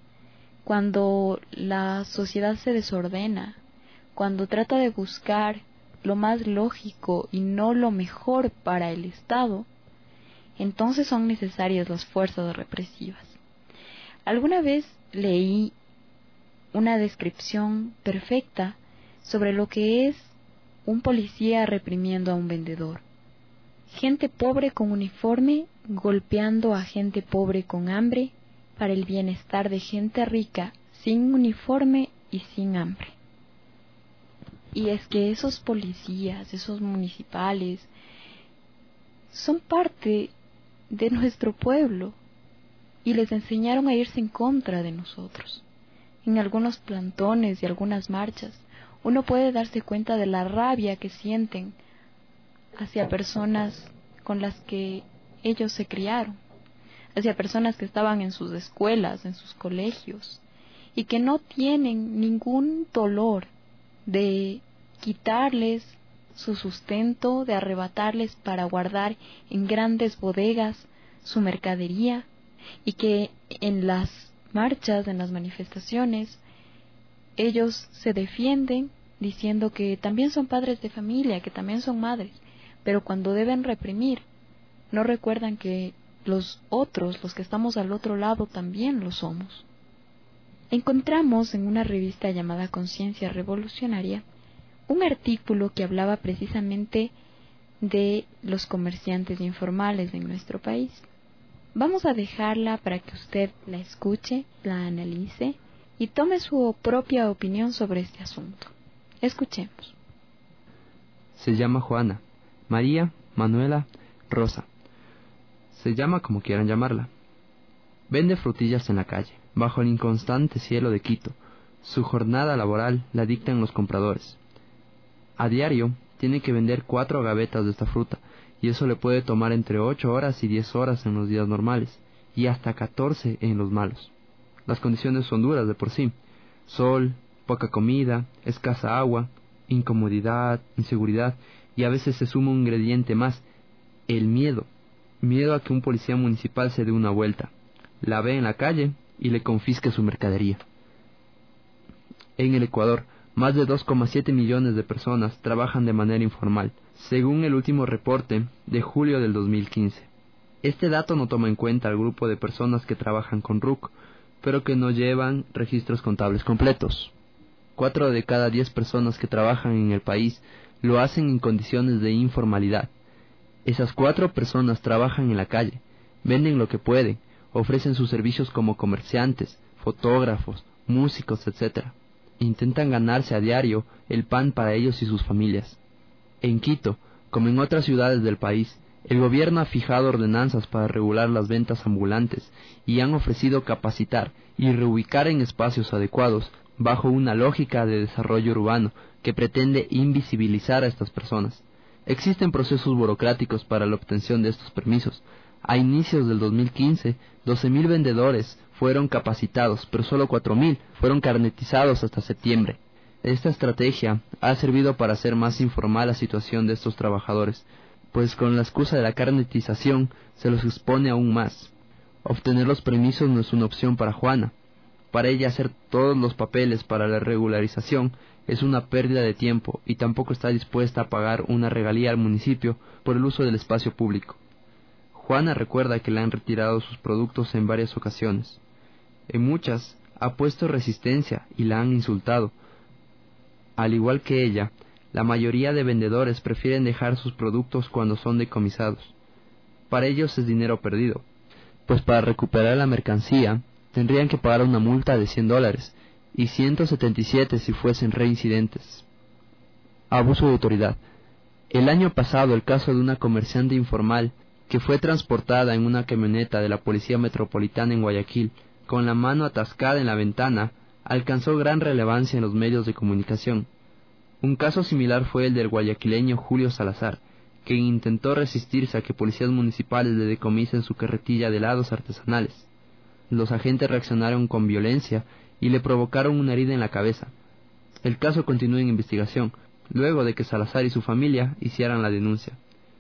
cuando la sociedad se desordena, cuando trata de buscar lo más lógico y no lo mejor para el Estado, entonces son necesarias las fuerzas represivas. Alguna vez leí una descripción perfecta sobre lo que es un policía reprimiendo a un vendedor. Gente pobre con uniforme golpeando a gente pobre con hambre para el bienestar de gente rica sin uniforme y sin hambre. Y es que esos policías, esos municipales, son parte de nuestro pueblo y les enseñaron a irse en contra de nosotros. En algunos plantones y algunas marchas uno puede darse cuenta de la rabia que sienten hacia personas con las que ellos se criaron, hacia personas que estaban en sus escuelas, en sus colegios, y que no tienen ningún dolor de quitarles su sustento, de arrebatarles para guardar en grandes bodegas su mercadería, y que en las marchas, en las manifestaciones, ellos se defienden diciendo que también son padres de familia, que también son madres, pero cuando deben reprimir, no recuerdan que los otros, los que estamos al otro lado, también lo somos. Encontramos en una revista llamada Conciencia Revolucionaria un artículo que hablaba precisamente de los comerciantes informales en nuestro país. Vamos a dejarla para que usted la escuche, la analice y tome su propia opinión sobre este asunto. Escuchemos. Se llama Juana, María, Manuela, Rosa. Se llama como quieran llamarla. Vende frutillas en la calle, bajo el inconstante cielo de Quito. Su jornada laboral la dictan los compradores. A diario tiene que vender 4 gavetas de esta fruta, y eso le puede tomar entre 8 horas y 10 horas en los días normales, y hasta 14 en los malos. Las condiciones son duras de por sí: sol, poca comida, escasa agua, incomodidad, inseguridad, y a veces se suma un ingrediente más: el miedo. Miedo a que un policía municipal se dé una vuelta, la ve en la calle y le confisque su mercadería. En el Ecuador, más de 2,7 millones de personas trabajan de manera informal, según el último reporte de julio del 2015. Este dato no toma en cuenta al grupo de personas que trabajan con RUC, pero que no llevan registros contables completos. 4 de cada 10 personas que trabajan en el país lo hacen en condiciones de informalidad. Esas 4 personas trabajan en la calle, venden lo que pueden, ofrecen sus servicios como comerciantes, fotógrafos, músicos, etc. Intentan ganarse a diario el pan para ellos y sus familias. En Quito, como en otras ciudades del país, el gobierno ha fijado ordenanzas para regular las ventas ambulantes y han ofrecido capacitar y reubicar en espacios adecuados bajo una lógica de desarrollo urbano que pretende invisibilizar a estas personas. Existen procesos burocráticos para la obtención de estos permisos. A inicios del 2015, 12.000 vendedores fueron capacitados, pero solo 4.000 fueron carnetizados hasta septiembre. Esta estrategia ha servido para hacer más informal la situación de estos trabajadores, pues con la excusa de la carnetización se los expone aún más. Obtener los permisos no es una opción para Juana. Para ella hacer todos los papeles para la regularización es una pérdida de tiempo y tampoco está dispuesta a pagar una regalía al municipio por el uso del espacio público. Juana recuerda que le han retirado sus productos en varias ocasiones. En muchas ha puesto resistencia y la han insultado. Al igual que ella, la mayoría de vendedores prefieren dejar sus productos cuando son decomisados. Para ellos es dinero perdido, pues para recuperar la mercancía tendrían que pagar una multa de $100 y 177 si fuesen reincidentes. Abuso de autoridad. El año pasado, el caso de una comerciante informal que fue transportada en una camioneta de la Policía Metropolitana en Guayaquil con la mano atascada en la ventana alcanzó gran relevancia en los medios de comunicación. Un caso similar fue el del guayaquileño Julio Salazar, quien intentó resistirse a que policías municipales le decomisen su carretilla de helados artesanales. Los agentes reaccionaron con violencia y le provocaron una herida en la cabeza. El caso continúa en investigación, luego de que Salazar y su familia hicieran la denuncia.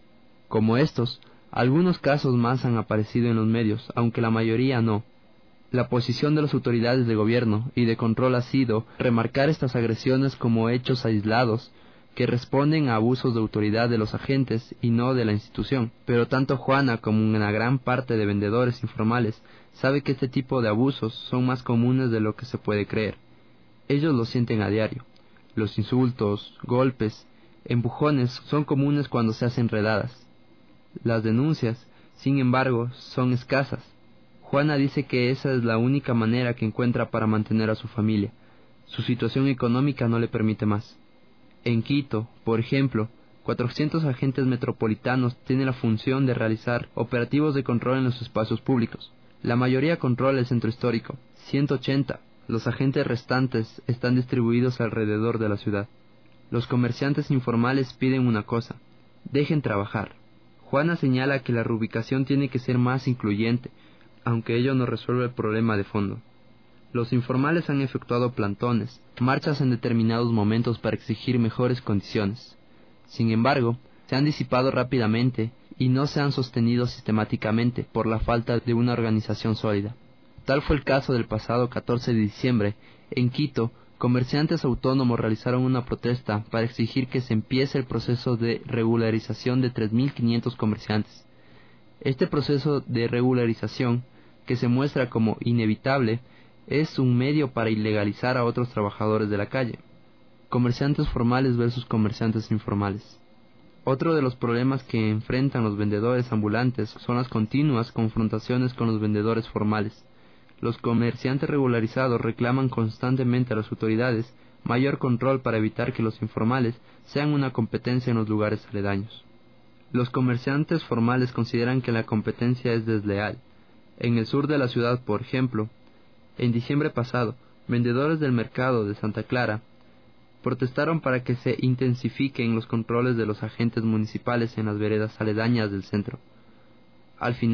Como estos, algunos casos más han aparecido en los medios, aunque la mayoría no. La posición de las autoridades de gobierno y de control ha sido remarcar estas agresiones como hechos aislados que responden a abusos de autoridad de los agentes y no de la institución. Pero tanto Juana como una gran parte de vendedores informales sabe que este tipo de abusos son más comunes de lo que se puede creer. Ellos lo sienten a diario. Los insultos, golpes, empujones son comunes cuando se hacen redadas. Las denuncias, sin embargo, son escasas. Juana dice que esa es la única manera que encuentra para mantener a su familia. Su situación económica no le permite más. En Quito, por ejemplo, 400 agentes metropolitanos tienen la función de realizar operativos de control en los espacios públicos. La mayoría controla el centro histórico, 180. Los agentes restantes están distribuidos alrededor de la ciudad. Los comerciantes informales piden una cosa: dejen trabajar. Juana señala que la reubicación tiene que ser más incluyente, aunque ello no resuelve el problema de fondo. Los informales han efectuado plantones, marchas en determinados momentos para exigir mejores condiciones. Sin embargo, se han disipado rápidamente y no se han sostenido sistemáticamente por la falta de una organización sólida. Tal fue el caso del pasado 14 de diciembre. En Quito, comerciantes autónomos realizaron una protesta para exigir que se empiece el proceso de regularización de 3.500 comerciantes. Este proceso de regularización, que se muestra como inevitable, es un medio para ilegalizar a otros trabajadores de la calle. Comerciantes formales versus comerciantes informales. Otro de los problemas que enfrentan los vendedores ambulantes son las continuas confrontaciones con los vendedores formales. Los comerciantes regularizados reclaman constantemente a las autoridades mayor control para evitar que los informales sean una competencia en los lugares aledaños. Los comerciantes formales consideran que la competencia es desleal. En el sur de la ciudad, por ejemplo, en diciembre pasado, vendedores del mercado de Santa Clara protestaron para que se intensifiquen los controles de los agentes municipales en las veredas aledañas del centro. Al final,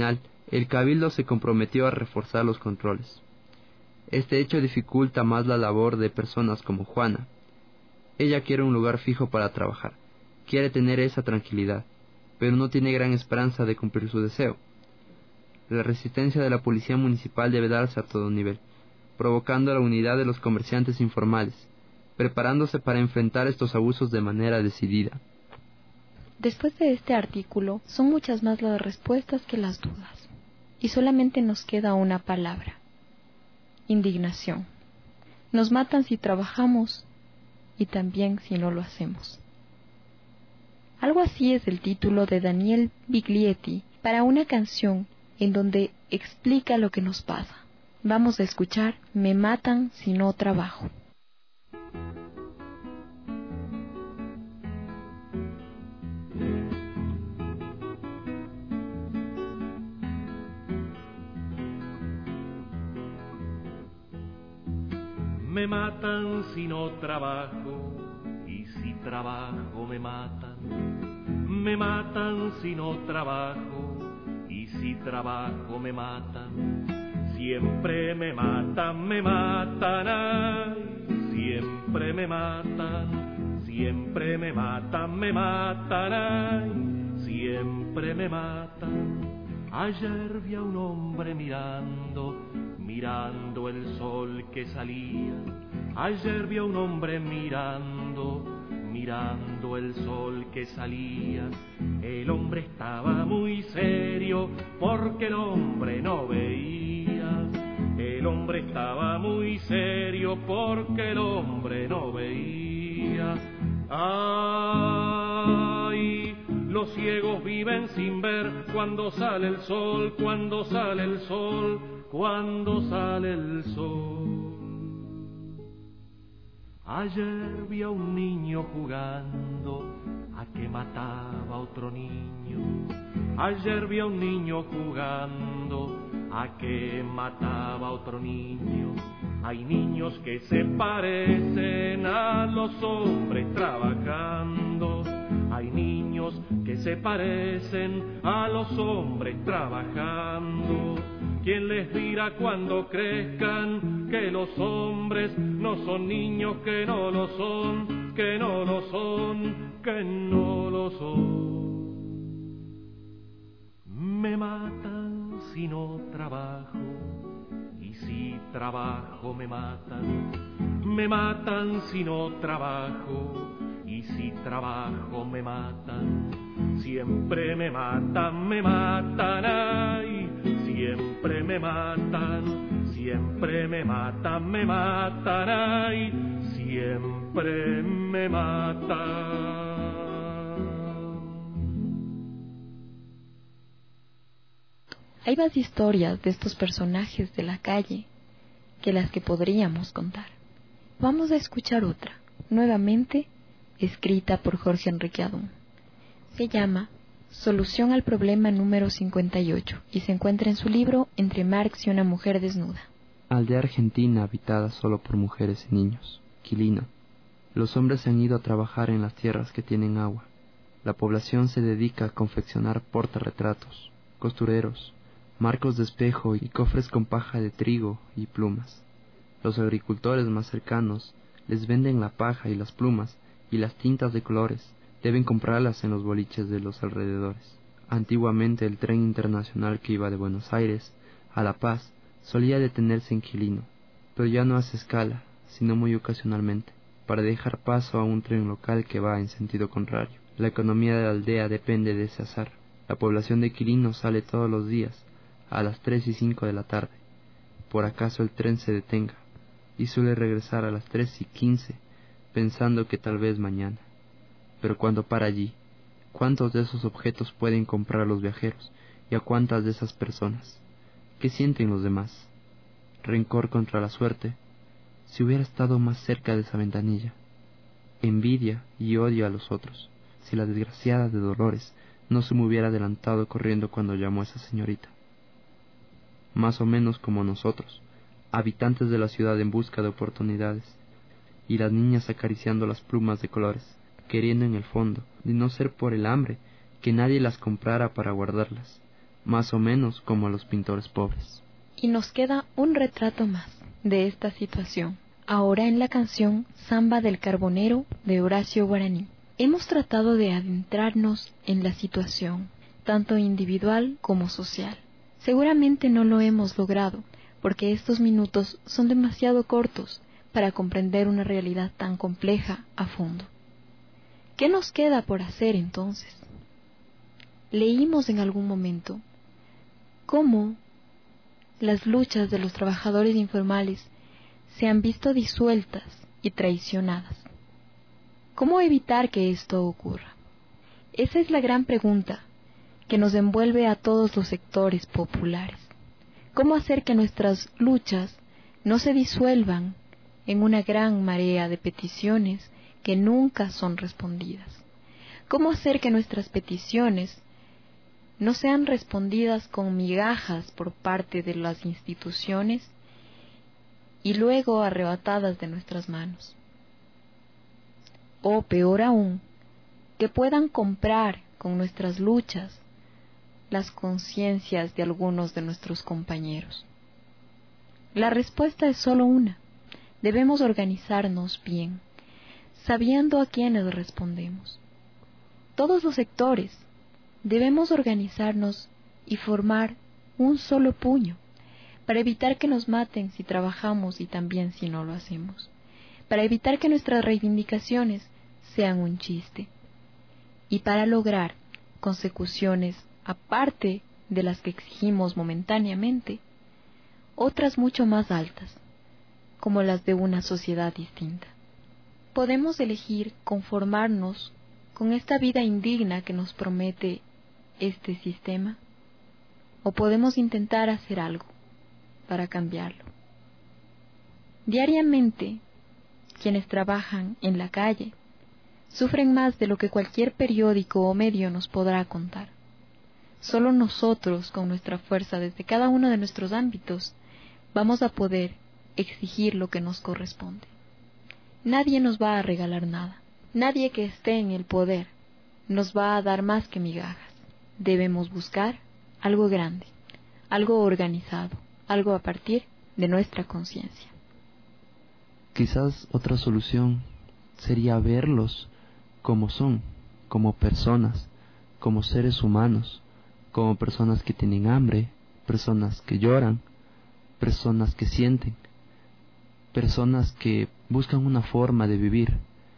El cabildo se comprometió a reforzar los controles. Este hecho dificulta más la labor de personas como Juana. Ella quiere un lugar fijo para trabajar, quiere tener esa tranquilidad, pero no tiene gran esperanza de cumplir su deseo. La resistencia de la policía municipal debe darse a todo nivel, provocando la unidad de los comerciantes informales, preparándose para enfrentar estos abusos de manera decidida. Después de este artículo, son muchas más las respuestas que las dudas, y solamente nos queda una palabra: indignación. Nos matan si trabajamos y también si no lo hacemos. Algo así es el título de Daniel Biglietti para una canción en donde explica lo que nos pasa. Vamos a escuchar Me matan si no trabajo. Me matan si no trabajo, y si trabajo me matan. Me matan si no trabajo, y si trabajo me matan. Siempre me matan, ay, siempre me matan. Siempre me matan, ay, siempre me matan. Ayer vi a un hombre mirando el sol que salía. Ayer vi a un hombre mirando el sol que salía. El hombre estaba muy serio porque el hombre no veía. El hombre estaba muy serio porque el hombre no veía. Ay, los ciegos viven sin ver cuando sale el sol, cuando sale el sol, cuando sale el sol. Ayer vi a un niño jugando a que mataba a otro niño. Ayer vi a un niño jugando a que mataba a otro niño. Hay niños que se parecen a los hombres trabajando. Hay niños que se parecen a los hombres trabajando. ¿Quién les dirá cuando crezcan que los hombres no son niños, que no lo son, que no lo son, que no lo son? Me matan si no trabajo, y si trabajo me matan. Me matan si no trabajo, y si trabajo me matan. Siempre me matan, ay, siempre me matan. Siempre me matan, ay, siempre me matan. Hay más historias de estos personajes de la calle que las que podríamos contar. Vamos a escuchar otra, nuevamente escrita por Jorge Enrique Adún. Se llama Solución al problema número 58 y se encuentra en su libro Entre Marx y una mujer desnuda. Aldea argentina habitada solo por mujeres y niños. Quilino. Los hombres se han ido a trabajar en las tierras que tienen agua. La población se dedica a confeccionar portarretratos, costureros, marcos de espejo y cofres con paja de trigo y plumas. Los agricultores más cercanos les venden la paja y las plumas y las tintas de colores. Deben comprarlas en los boliches de los alrededores. Antiguamente el tren internacional que iba de Buenos Aires a La Paz solía detenerse en Quilino, pero ya no hace escala, sino muy ocasionalmente, para dejar paso a un tren local que va en sentido contrario. La economía de la aldea depende de ese azar. La población de Quilino sale todos los días a las 3 y 5 de la tarde, por acaso el tren se detenga, y suele regresar a las 3 y 15, pensando que tal vez mañana. Pero cuando para allí, ¿cuántos de esos objetos pueden comprar los viajeros? ¿Y a cuántas de esas personas? ¿Qué sienten los demás? ¿Rencor contra la suerte? Si hubiera estado más cerca de esa ventanilla. Envidia y odio a los otros. Si la desgraciada de Dolores no se me hubiera adelantado corriendo cuando llamó a esa señorita. Más o menos como nosotros, habitantes de la ciudad en busca de oportunidades, y las niñas acariciando las plumas de colores, queriendo en el fondo, de no ser por el hambre, que nadie las comprara para guardarlas, más o menos como a los pintores pobres. Y nos queda un retrato más de esta situación, ahora en la canción Samba del Carbonero de Horacio Guaraní. Hemos tratado de adentrarnos en la situación, tanto individual como social. Seguramente no lo hemos logrado, porque estos minutos son demasiado cortos para comprender una realidad tan compleja a fondo. ¿Qué nos queda por hacer entonces? Leímos en algún momento cómo las luchas de los trabajadores informales se han visto disueltas y traicionadas. ¿Cómo evitar que esto ocurra? Esa es la gran pregunta que nos envuelve a todos los sectores populares. ¿Cómo hacer que nuestras luchas no se disuelvan en una gran marea de peticiones que nunca son respondidas? ¿Cómo hacer que nuestras peticiones no sean respondidas con migajas por parte de las instituciones y luego arrebatadas de nuestras manos? O peor aún, que puedan comprar con nuestras luchas las conciencias de algunos de nuestros compañeros. La respuesta es solo una: debemos organizarnos bien, sabiendo a quiénes respondemos. Todos los sectores debemos organizarnos y formar un solo puño, para evitar que nos maten si trabajamos y también si no lo hacemos, para evitar que nuestras reivindicaciones sean un chiste, y para lograr consecuciones aparte de las que exigimos momentáneamente, otras mucho más altas, como las de una sociedad distinta. Podemos elegir conformarnos con esta vida indigna que nos promete este sistema, o podemos intentar hacer algo para cambiarlo. Diariamente, quienes trabajan en la calle sufren más de lo que cualquier periódico o medio nos podrá contar. Solo nosotros, con nuestra fuerza desde cada uno de nuestros ámbitos, vamos a poder exigir lo que nos corresponde. Nadie nos va a regalar nada. Nadie que esté en el poder nos va a dar más que migajas. Debemos buscar algo grande, algo organizado, algo a partir de nuestra conciencia. Quizás otra solución sería verlos como son, como personas, como seres humanos, como personas que tienen hambre, personas que lloran, personas que sienten, personas que buscan una forma de vivir.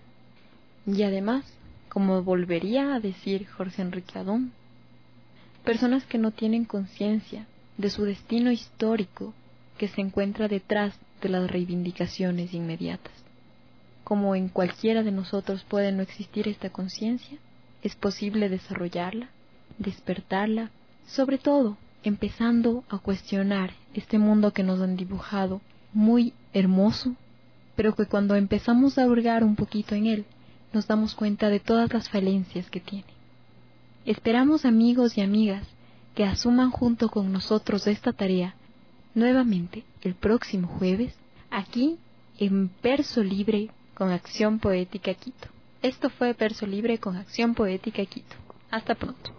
Y además, como volvería a decir Jorge Enrique Adón, personas que no tienen conciencia de su destino histórico que se encuentra detrás de las reivindicaciones inmediatas. Como en cualquiera de nosotros puede no existir esta conciencia, es posible desarrollarla, despertarla, sobre todo empezando a cuestionar este mundo que nos han dibujado muy hermoso, pero que cuando empezamos a hurgar un poquito en él, nos damos cuenta de todas las falencias que tiene. Esperamos, amigos y amigas, que asuman junto con nosotros esta tarea nuevamente el próximo jueves, aquí en Verso Libre con Acción Poética Quito. Esto fue Verso Libre con Acción Poética Quito. Hasta pronto.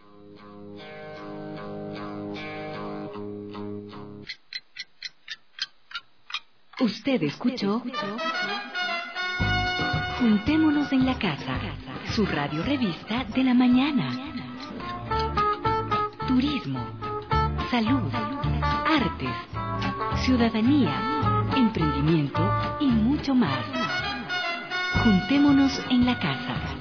Usted escuchó Juntémonos en la Casa, su radio revista de la mañana. Turismo, salud, artes, ciudadanía, emprendimiento y mucho más. Juntémonos en la Casa.